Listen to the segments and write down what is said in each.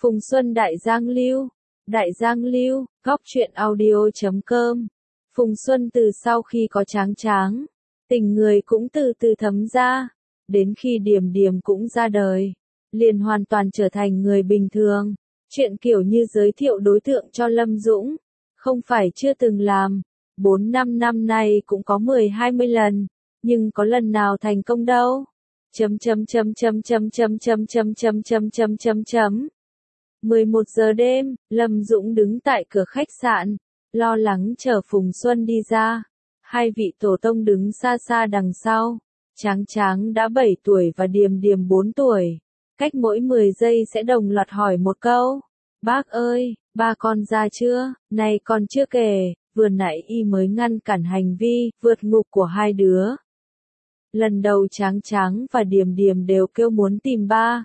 Phùng Xuân Đại Giang Lưu, góc truyện audio.com. Phùng Xuân từ sau khi có Tráng, tình người cũng từ từ thấm ra, đến khi Điềm Điềm cũng ra đời, liền hoàn toàn trở thành người bình thường. Chuyện kiểu như giới thiệu đối tượng cho Lâm Dũng, không phải chưa từng làm, 4-5 năm nay cũng có 10-20 lần, nhưng có lần nào thành công đâu. 11 giờ đêm, Lâm Dũng đứng tại cửa khách sạn, lo lắng chờ Phùng Xuân đi ra. Hai vị tổ tông đứng xa xa đằng sau. Tráng đã 7 tuổi và Điềm Điềm 4 tuổi. Cách mỗi 10 giây sẽ đồng loạt hỏi một câu. Bác ơi, ba con ra chưa? Này còn chưa kể, vừa nãy y mới ngăn cản hành vi vượt ngục của hai đứa. Lần đầu Tráng và Điềm Điềm đều kêu muốn tìm ba.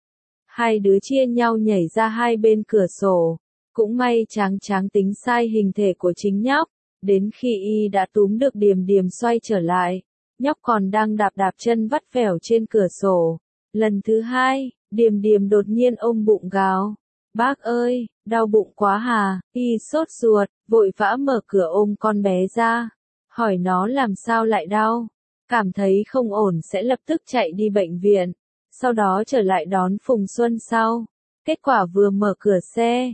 Hai đứa chia nhau nhảy ra hai bên cửa sổ. Cũng may Tráng tính sai hình thể của chính nhóc. Đến khi y đã túm được Điềm Điềm xoay trở lại, nhóc còn đang đạp chân vắt vẻo trên cửa sổ. Lần thứ hai, Điềm Điềm đột nhiên ôm bụng gào. Bác ơi, đau bụng quá hà, y sốt ruột, vội vã mở cửa ôm con bé ra. Hỏi nó làm sao lại đau. Cảm thấy không ổn sẽ lập tức chạy đi bệnh viện. Sau đó trở lại đón Phùng Xuân sau. Kết quả vừa mở cửa xe,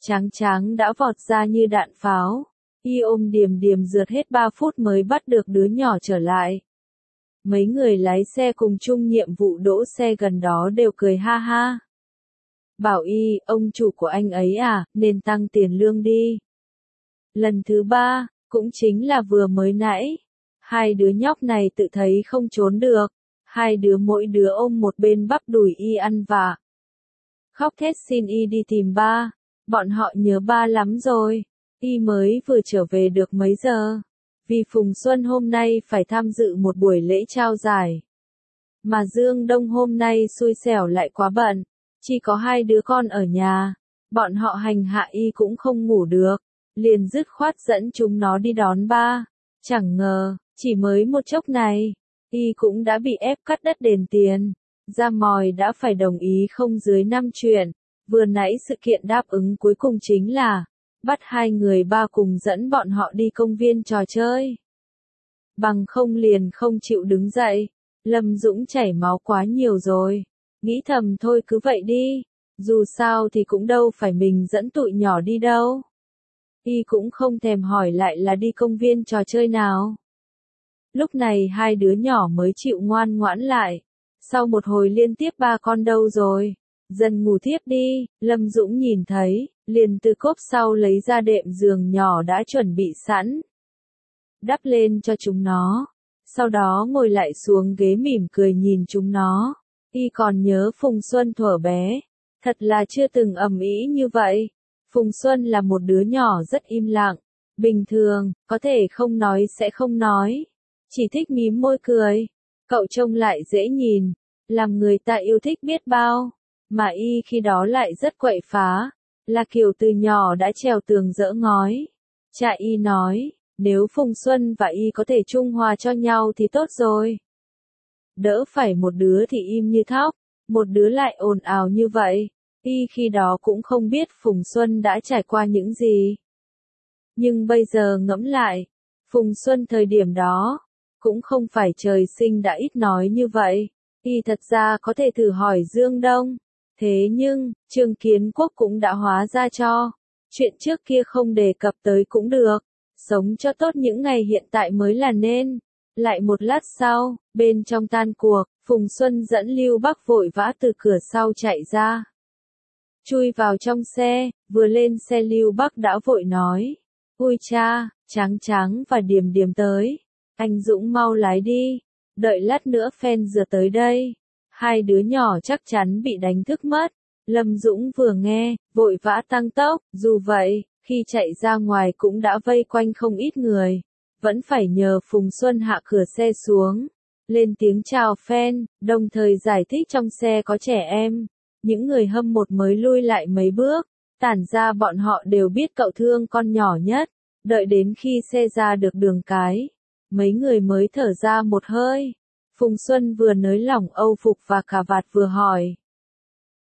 Tráng đã vọt ra như đạn pháo. Y ôm Điềm Điềm rượt hết 3 phút mới bắt được đứa nhỏ trở lại. Mấy người lái xe cùng chung nhiệm vụ đỗ xe gần đó đều cười ha ha. Bảo y, ông chủ của anh ấy à, nên tăng tiền lương đi. Lần thứ 3, cũng chính là vừa mới nãy. Hai đứa nhóc này tự thấy không trốn được. Hai đứa mỗi đứa ôm một bên bắp đùi y ăn vạ. Khóc thét xin y đi tìm ba. Bọn họ nhớ ba lắm rồi. Y mới vừa trở về được mấy giờ. Vì Phùng Xuân hôm nay phải tham dự một buổi lễ trao giải. Mà Dương Đông hôm nay xui xẻo lại quá bận. Chỉ có hai đứa con ở nhà. Bọn họ hành hạ y cũng không ngủ được. Liền dứt khoát dẫn chúng nó đi đón ba. Chẳng ngờ, chỉ mới một chốc này, y cũng đã bị ép cắt đất đền tiền. Ra mòi đã phải đồng ý không dưới 5 chuyện. Vừa nãy sự kiện đáp ứng cuối cùng chính là bắt hai người ba cùng dẫn bọn họ đi công viên trò chơi. Bằng không liền không chịu đứng dậy. Lâm Dũng chảy máu quá nhiều rồi. Nghĩ thầm thôi cứ vậy đi. Dù sao thì cũng đâu phải mình dẫn tụi nhỏ đi đâu. Y cũng không thèm hỏi lại là đi công viên trò chơi nào. Lúc này hai đứa nhỏ mới chịu ngoan ngoãn lại. Sau một hồi liên tiếp ba con đâu rồi. Dần ngủ thiếp đi, Lâm Dũng nhìn thấy, liền từ cốp sau lấy ra đệm giường nhỏ đã chuẩn bị sẵn. Đắp lên cho chúng nó. Sau đó ngồi lại xuống ghế mỉm cười nhìn chúng nó. Y còn nhớ Phùng Xuân thuở bé. Thật là chưa từng ầm ĩ như vậy. Phùng Xuân là một đứa nhỏ rất im lặng. Bình thường, có thể không nói sẽ không nói. Chỉ thích mím môi cười. Cậu trông lại dễ nhìn. Làm người ta yêu thích biết bao. Mà y khi đó lại rất quậy phá, là kiểu từ nhỏ đã trèo tường dỡ ngói. Cha y nói, nếu Phùng Xuân và y có thể trung hòa cho nhau thì tốt rồi. Đỡ phải một đứa thì im như thóc, một đứa lại ồn ào như vậy. Y khi đó cũng không biết Phùng Xuân đã trải qua những gì. Nhưng bây giờ ngẫm lại, Phùng Xuân thời điểm đó, cũng không phải trời sinh đã ít nói như vậy. Y thật ra có thể thử hỏi Dương Đông. Thế nhưng, Trương Kiến Quốc cũng đã hóa ra cho. Chuyện trước kia không đề cập tới cũng được. Sống cho tốt những ngày hiện tại mới là nên. Lại một lát sau, bên trong tan cuộc, Phùng Xuân dẫn Lưu Bắc vội vã từ cửa sau chạy ra. Chui vào trong xe, vừa lên xe Lưu Bắc đã vội nói. Ui cha, Tráng và Điềm Điềm tới. Anh Dũng mau lái đi. Đợi lát nữa fan rửa tới đây. Hai đứa nhỏ chắc chắn bị đánh thức mất. Lâm Dũng vừa nghe, vội vã tăng tốc. Dù vậy, khi chạy ra ngoài cũng đã vây quanh không ít người. Vẫn phải nhờ Phùng Xuân hạ cửa xe xuống. Lên tiếng chào fan, đồng thời giải thích trong xe có trẻ em. Những người hâm mộ mới lui lại mấy bước. Tản ra bọn họ đều biết cậu thương con nhỏ nhất. Đợi đến khi xe ra được đường cái. Mấy người mới thở ra một hơi. Phùng Xuân vừa nới lỏng âu phục và cà vạt vừa hỏi.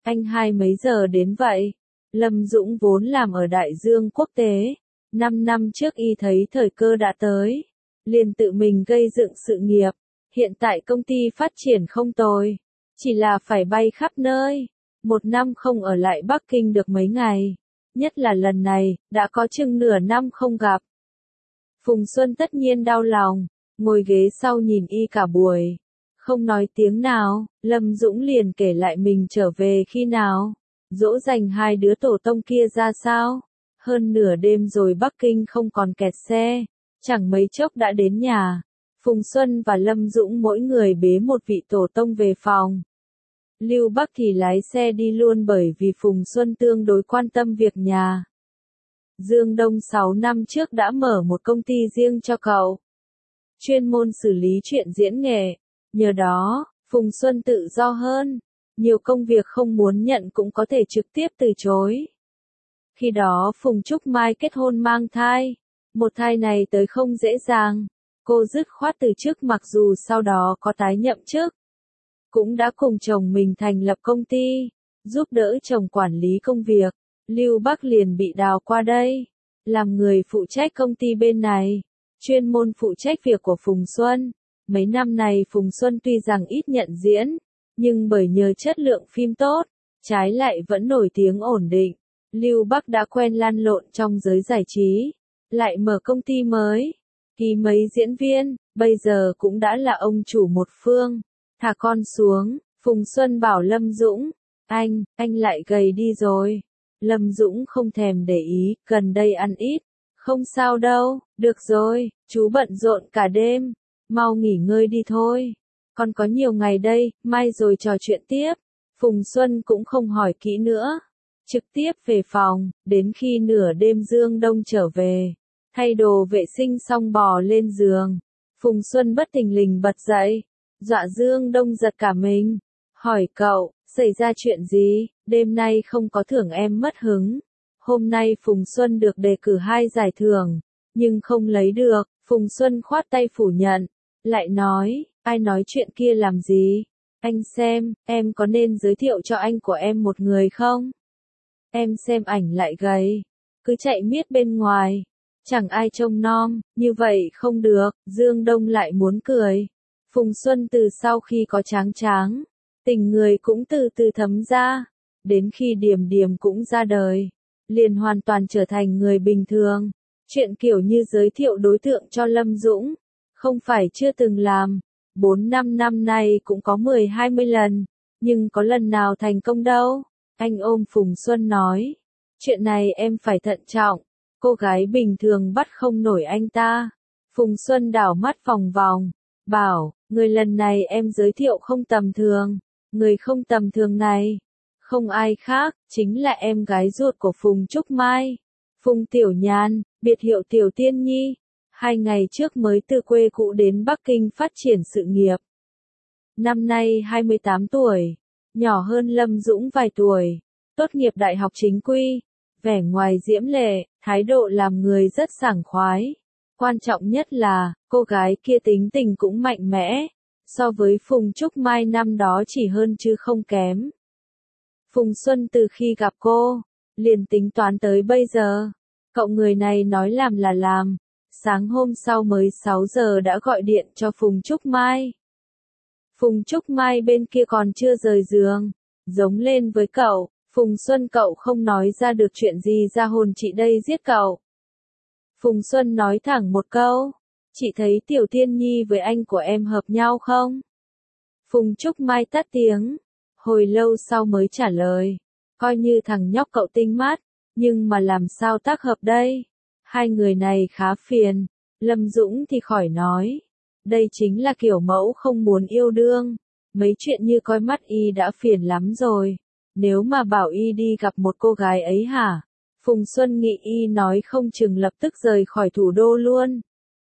anh hai mấy giờ đến vậy? Lâm Dũng vốn làm ở Đại Dương Quốc tế. 5 năm trước y thấy thời cơ đã tới. Liền tự mình gây dựng sự nghiệp. Hiện tại công ty phát triển không tồi. Chỉ là phải bay khắp nơi. 1 năm không ở lại Bắc Kinh được mấy ngày. Nhất là lần này, đã có chừng nửa năm không gặp. Phùng Xuân tất nhiên đau lòng. Ngồi ghế sau nhìn y cả buổi. Không nói tiếng nào, Lâm Dũng liền kể lại mình trở về khi nào. Dỗ dành hai đứa tổ tông kia ra sao. Hơn nửa đêm rồi Bắc Kinh không còn kẹt xe. Chẳng mấy chốc đã đến nhà. Phùng Xuân và Lâm Dũng mỗi người bế một vị tổ tông về phòng. Lưu Bắc thì lái xe đi luôn bởi vì Phùng Xuân tương đối quan tâm việc nhà. Dương Đông 6 năm trước đã mở một công ty riêng cho cậu. Chuyên môn xử lý chuyện diễn nghệ. Nhờ đó, Phùng Xuân tự do hơn. Nhiều công việc không muốn nhận cũng có thể trực tiếp từ chối. Khi đó Phùng Trúc Mai kết hôn mang thai. Một thai này tới không dễ dàng. Cô dứt khoát từ chức mặc dù sau đó có tái nhậm chức. Cũng đã cùng chồng mình thành lập công ty, giúp đỡ chồng quản lý công việc. Lưu Bắc liền bị đào qua đây, làm người phụ trách công ty bên này, chuyên môn phụ trách việc của Phùng Xuân. Mấy năm này Phùng Xuân tuy rằng ít nhận diễn, nhưng bởi nhờ chất lượng phim tốt, trái lại vẫn nổi tiếng ổn định. Lưu Bắc đã quen lăn lộn trong giới giải trí, lại mở công ty mới, ký mấy diễn viên, bây giờ cũng đã là ông chủ một phương. Thả con xuống, Phùng Xuân bảo Lâm Dũng, anh lại gầy đi rồi. Lâm Dũng không thèm để ý, gần đây ăn ít. Không sao đâu, được rồi, chú bận rộn cả đêm, mau nghỉ ngơi đi thôi. Còn có nhiều ngày đây, mai rồi trò chuyện tiếp. Phùng Xuân cũng không hỏi kỹ nữa. Trực tiếp về phòng, đến khi nửa đêm Dương Đông trở về. Thay đồ vệ sinh xong bò lên giường. Phùng Xuân bất thình lình bật dậy. Dọa Dương Đông giật cả mình. Hỏi cậu, xảy ra chuyện gì? Đêm nay không có thưởng em mất hứng. Hôm nay Phùng Xuân được đề cử 2 giải thưởng, nhưng không lấy được. Phùng Xuân khoát tay phủ nhận. Lại nói, ai nói chuyện kia làm gì? Anh xem, em có nên giới thiệu cho anh của em một người không? Em xem ảnh lại gầy, cứ chạy miết bên ngoài, chẳng ai trông nom, như vậy không được. Dương Đông lại muốn cười. Phùng Xuân từ sau khi có tráng, tình người cũng từ từ thấm ra, đến khi Điềm Điềm cũng ra đời, liền hoàn toàn trở thành người bình thường. Chuyện kiểu như giới thiệu đối tượng cho Lâm Dũng, không phải chưa từng làm, 4-5 năm nay cũng có 10-20 lần, nhưng có lần nào thành công đâu. Anh ôm Phùng Xuân nói, chuyện này em phải thận trọng, cô gái bình thường bắt không nổi anh ta. Phùng Xuân đảo mắt vòng vòng, bảo, người lần này em giới thiệu không tầm thường, người không tầm thường này, không ai khác, chính là em gái ruột của Phùng Trúc Mai, Phùng Tiểu Nhan, biệt hiệu Tiểu Tiên Nhi. 2 ngày trước mới từ quê cũ đến Bắc Kinh phát triển sự nghiệp. Năm nay 28 tuổi, nhỏ hơn Lâm Dũng vài tuổi, tốt nghiệp đại học chính quy, vẻ ngoài diễm lệ, thái độ làm người rất sảng khoái. Quan trọng nhất là, cô gái kia tính tình cũng mạnh mẽ, so với Phùng Trúc Mai năm đó chỉ hơn chứ không kém. Phùng Xuân từ khi gặp cô, liền tính toán tới bây giờ, cậu người này nói làm là làm. Sáng hôm sau mới 6 giờ đã gọi điện cho Phùng Trúc Mai. Phùng Trúc Mai bên kia còn chưa rời giường, giống lên với cậu, Phùng Xuân cậu không nói ra được chuyện gì ra hồn chị đây giết cậu. Phùng Xuân nói thẳng một câu, chị thấy Tiểu Tiên Nhi với anh của em hợp nhau không? Phùng Trúc Mai tắt tiếng, hồi lâu sau mới trả lời, coi như thằng nhóc cậu tinh mắt, nhưng mà làm sao tác hợp đây? Hai người này khá phiền. Lâm Dũng thì khỏi nói. Đây chính là kiểu mẫu không muốn yêu đương. Mấy chuyện như coi mắt y đã phiền lắm rồi. Nếu mà bảo y đi gặp một cô gái ấy hả? Phùng Xuân nghĩ y nói không chừng lập tức rời khỏi thủ đô luôn.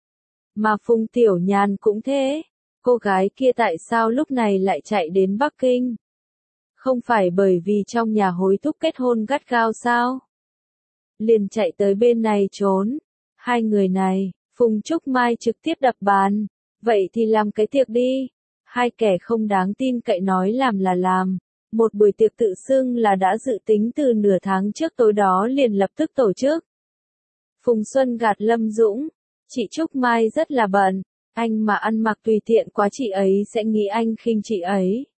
Mà Phùng Tiểu Nhàn cũng thế. Cô gái kia tại sao lúc này lại chạy đến Bắc Kinh? Không phải bởi vì trong nhà hối thúc kết hôn gắt gao sao? Liền chạy tới bên này trốn. Hai người này, Phùng Trúc Mai trực tiếp đập bàn. Vậy thì làm cái tiệc đi. Hai kẻ không đáng tin cậy nói làm là làm. Một buổi tiệc tự xưng là đã dự tính từ nửa tháng trước tối đó liền lập tức tổ chức. Phùng Xuân gạt Lâm Dũng, chị Trúc Mai rất là bận, anh mà ăn mặc tùy tiện quá chị ấy sẽ nghĩ anh khinh chị ấy.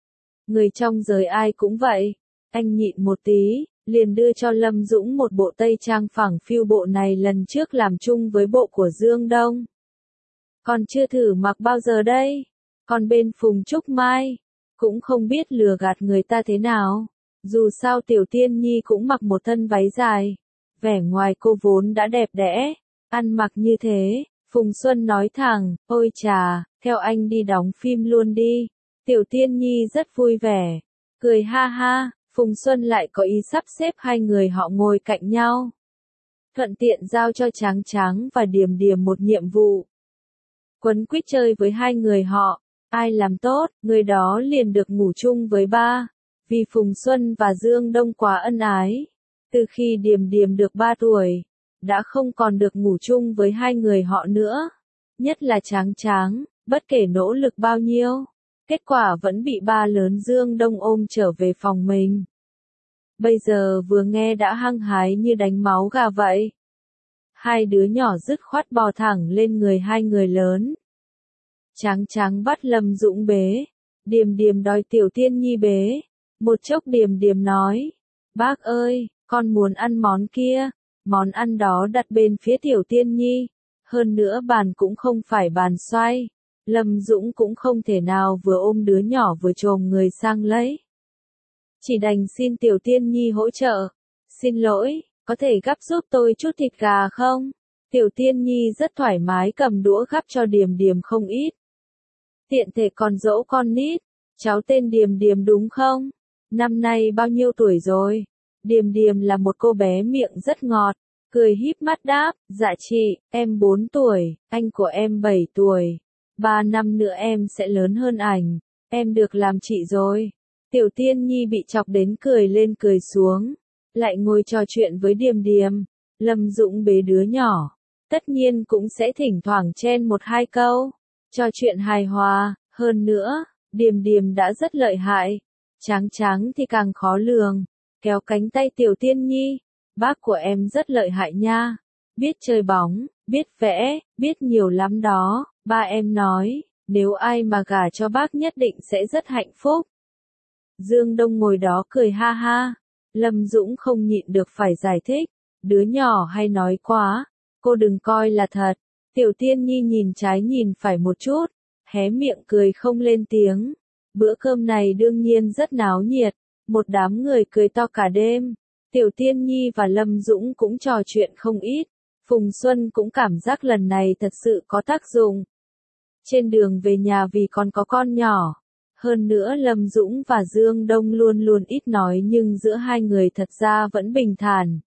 Người trong giới ai cũng vậy, anh nhịn một tí, liền đưa cho Lâm Dũng một bộ tây trang phẳng phiu, bộ này lần trước làm chung với bộ của Dương Đông. Còn chưa thử mặc bao giờ đây, còn bên Phùng Trúc Mai, cũng không biết lừa gạt người ta thế nào, dù sao Tiểu Tiên Nhi cũng mặc một thân váy dài, vẻ ngoài cô vốn đã đẹp đẽ, ăn mặc như thế, Phùng Xuân nói thẳng, ôi chà, theo anh đi đóng phim luôn đi. Tiểu Tiên Nhi rất vui vẻ, cười ha ha, Phùng Xuân lại có ý sắp xếp hai người họ ngồi cạnh nhau. Thuận tiện giao cho Tráng Tráng và Điềm Điềm một nhiệm vụ. Quấn quýt chơi với hai người họ, ai làm tốt, người đó liền được ngủ chung với ba. Vì Phùng Xuân và Dương Đông quá ân ái, từ khi Điềm Điềm được 3 tuổi, đã không còn được ngủ chung với hai người họ nữa. Nhất là Tráng Tráng, bất kể nỗ lực bao nhiêu, kết quả vẫn bị ba lớn Dương Đông ôm trở về phòng mình. Bây giờ vừa nghe đã hăng hái như đánh máu gà vậy. Hai đứa nhỏ dứt khoát bò thẳng lên người hai người lớn. Tráng Tráng bắt Lâm Dũng bế, Điềm Điềm đòi Tiểu Tiên Nhi bế. Một chốc Điềm Điềm nói, bác ơi, con muốn ăn món kia, món ăn đó đặt bên phía Tiểu Tiên Nhi, hơn nữa bàn cũng không phải bàn xoay. Lâm Dũng cũng không thể nào vừa ôm đứa nhỏ vừa chồm người sang lấy. Chỉ đành xin Tiểu Tiên Nhi hỗ trợ. Xin lỗi, có thể gắp giúp tôi chút thịt gà không? Tiểu Tiên Nhi rất thoải mái cầm đũa gắp cho Điềm Điềm không ít. Tiện thể còn dỗ con nít, cháu tên Điềm Điềm đúng không? Năm nay bao nhiêu tuổi rồi? Điềm Điềm là một cô bé miệng rất ngọt, cười híp mắt đáp, dạ chị, em 4 tuổi, anh của em 7 tuổi. 3 năm nữa em sẽ lớn hơn ảnh, em được làm chị rồi. Tiểu Tiên Nhi bị chọc đến cười lên cười xuống, lại ngồi trò chuyện với Điềm Điềm. Lâm Dũng bế đứa nhỏ, tất nhiên cũng sẽ thỉnh thoảng chen một hai câu, trò chuyện hài hòa. Hơn nữa, Điềm Điềm đã rất lợi hại, Tráng Tráng thì càng khó lường, kéo cánh tay Tiểu Tiên Nhi, bác của em rất lợi hại nha, biết chơi bóng, biết vẽ, biết nhiều lắm đó, ba em nói, nếu ai mà gả cho bác nhất định sẽ rất hạnh phúc. Dương Đông ngồi đó cười ha ha, Lâm Dũng không nhịn được phải giải thích, đứa nhỏ hay nói quá, cô đừng coi là thật. Tiểu Tiên Nhi nhìn trái nhìn phải một chút, hé miệng cười không lên tiếng. Bữa cơm này đương nhiên rất náo nhiệt, một đám người cười to cả đêm. Tiểu Tiên Nhi và Lâm Dũng cũng trò chuyện không ít, Phùng Xuân cũng cảm giác lần này thật sự có tác dụng. Trên đường về nhà vì còn có con nhỏ, hơn nữa Lâm Dũng và Dương Đông luôn luôn ít nói nhưng giữa hai người thật ra vẫn bình thản.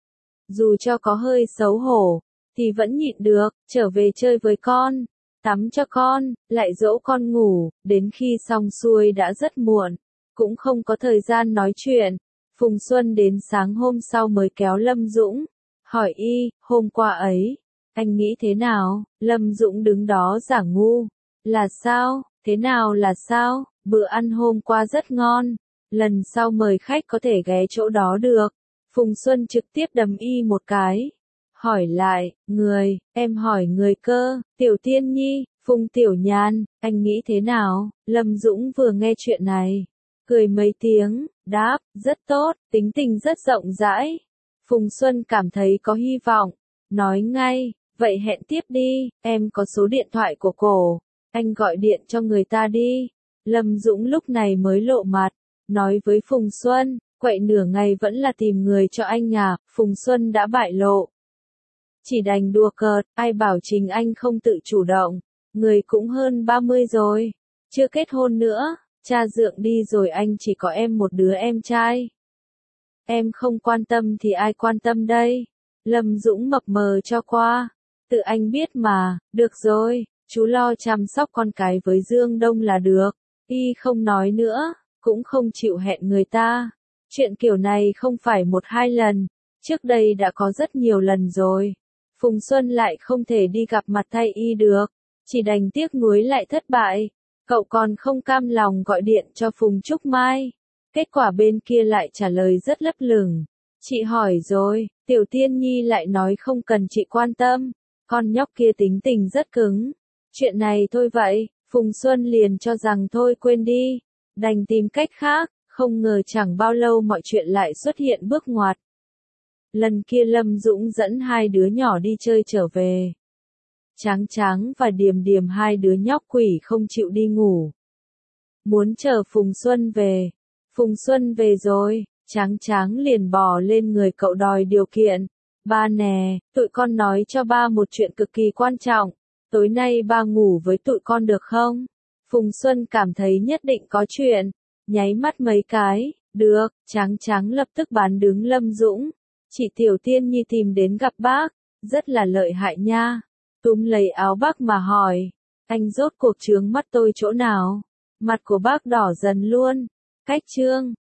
Dù cho có hơi xấu hổ, thì vẫn nhịn được, trở về chơi với con, tắm cho con, lại dỗ con ngủ, đến khi xong xuôi đã rất muộn, cũng không có thời gian nói chuyện. Phùng Xuân đến sáng hôm sau mới kéo Lâm Dũng, hỏi y, hôm qua ấy, anh nghĩ thế nào? Lâm Dũng đứng đó giả ngu, là sao, thế nào là sao, bữa ăn hôm qua rất ngon, lần sau mời khách có thể ghé chỗ đó được. Phùng Xuân trực tiếp đấm y một cái. Hỏi lại, người, em hỏi người cơ, Tiểu Tiên Nhi, Phùng Tiểu Nhan, anh nghĩ thế nào? Lâm Dũng vừa nghe chuyện này, cười mấy tiếng, đáp, rất tốt, tính tình rất rộng rãi. Phùng Xuân cảm thấy có hy vọng, nói ngay, vậy hẹn tiếp đi, em có số điện thoại của cổ, anh gọi điện cho người ta đi. Lâm Dũng lúc này mới lộ mặt, nói với Phùng Xuân, quậy nửa ngày vẫn là tìm người cho anh à, Phùng Xuân đã bại lộ. Chỉ đành đùa cợt, ai bảo chính anh không tự chủ động, người cũng hơn 30 rồi, chưa kết hôn nữa, cha dượng đi rồi anh chỉ có em một đứa em trai. Em không quan tâm thì ai quan tâm đây? Lâm Dũng mập mờ cho qua, tự anh biết mà, được rồi, chú lo chăm sóc con cái với Dương Đông là được. Y không nói nữa, cũng không chịu hẹn người ta. Chuyện kiểu này không phải một hai lần, trước đây đã có rất nhiều lần rồi. Phùng Xuân lại không thể đi gặp mặt thay y được, chỉ đành tiếc nuối lại thất bại. Cậu còn không cam lòng gọi điện cho Phùng Trúc Mai, Kết quả bên kia lại trả lời rất lấp lửng. Chị hỏi rồi, Tiểu Tiên Nhi lại nói không cần chị quan tâm. Con nhóc kia tính tình rất cứng. Chuyện này thôi vậy, Phùng Xuân liền cho rằng thôi quên đi. Đành tìm cách khác, không ngờ chẳng bao lâu mọi chuyện lại xuất hiện bước ngoặt. Lần kia Lâm Dũng dẫn hai đứa nhỏ đi chơi trở về. Tráng Tráng và Điềm Điềm hai đứa nhóc quỷ không chịu đi ngủ. Muốn chờ Phùng Xuân về. Phùng Xuân về rồi, Tráng Tráng liền bò lên người cậu đòi điều kiện. Ba nè, tụi con nói cho ba một chuyện cực kỳ quan trọng. Tối nay ba ngủ với tụi con được không? Phùng Xuân cảm thấy nhất định có chuyện. Nháy mắt mấy cái, được, Tráng Tráng lập tức bán đứng Lâm Dũng. Chị Tiểu Tiên Nhi tìm đến gặp bác, rất là lợi hại nha. Túm lấy áo bác mà hỏi, anh rốt cuộc chướng mắt tôi chỗ nào? Mặt của bác đỏ dần luôn. Cách trương.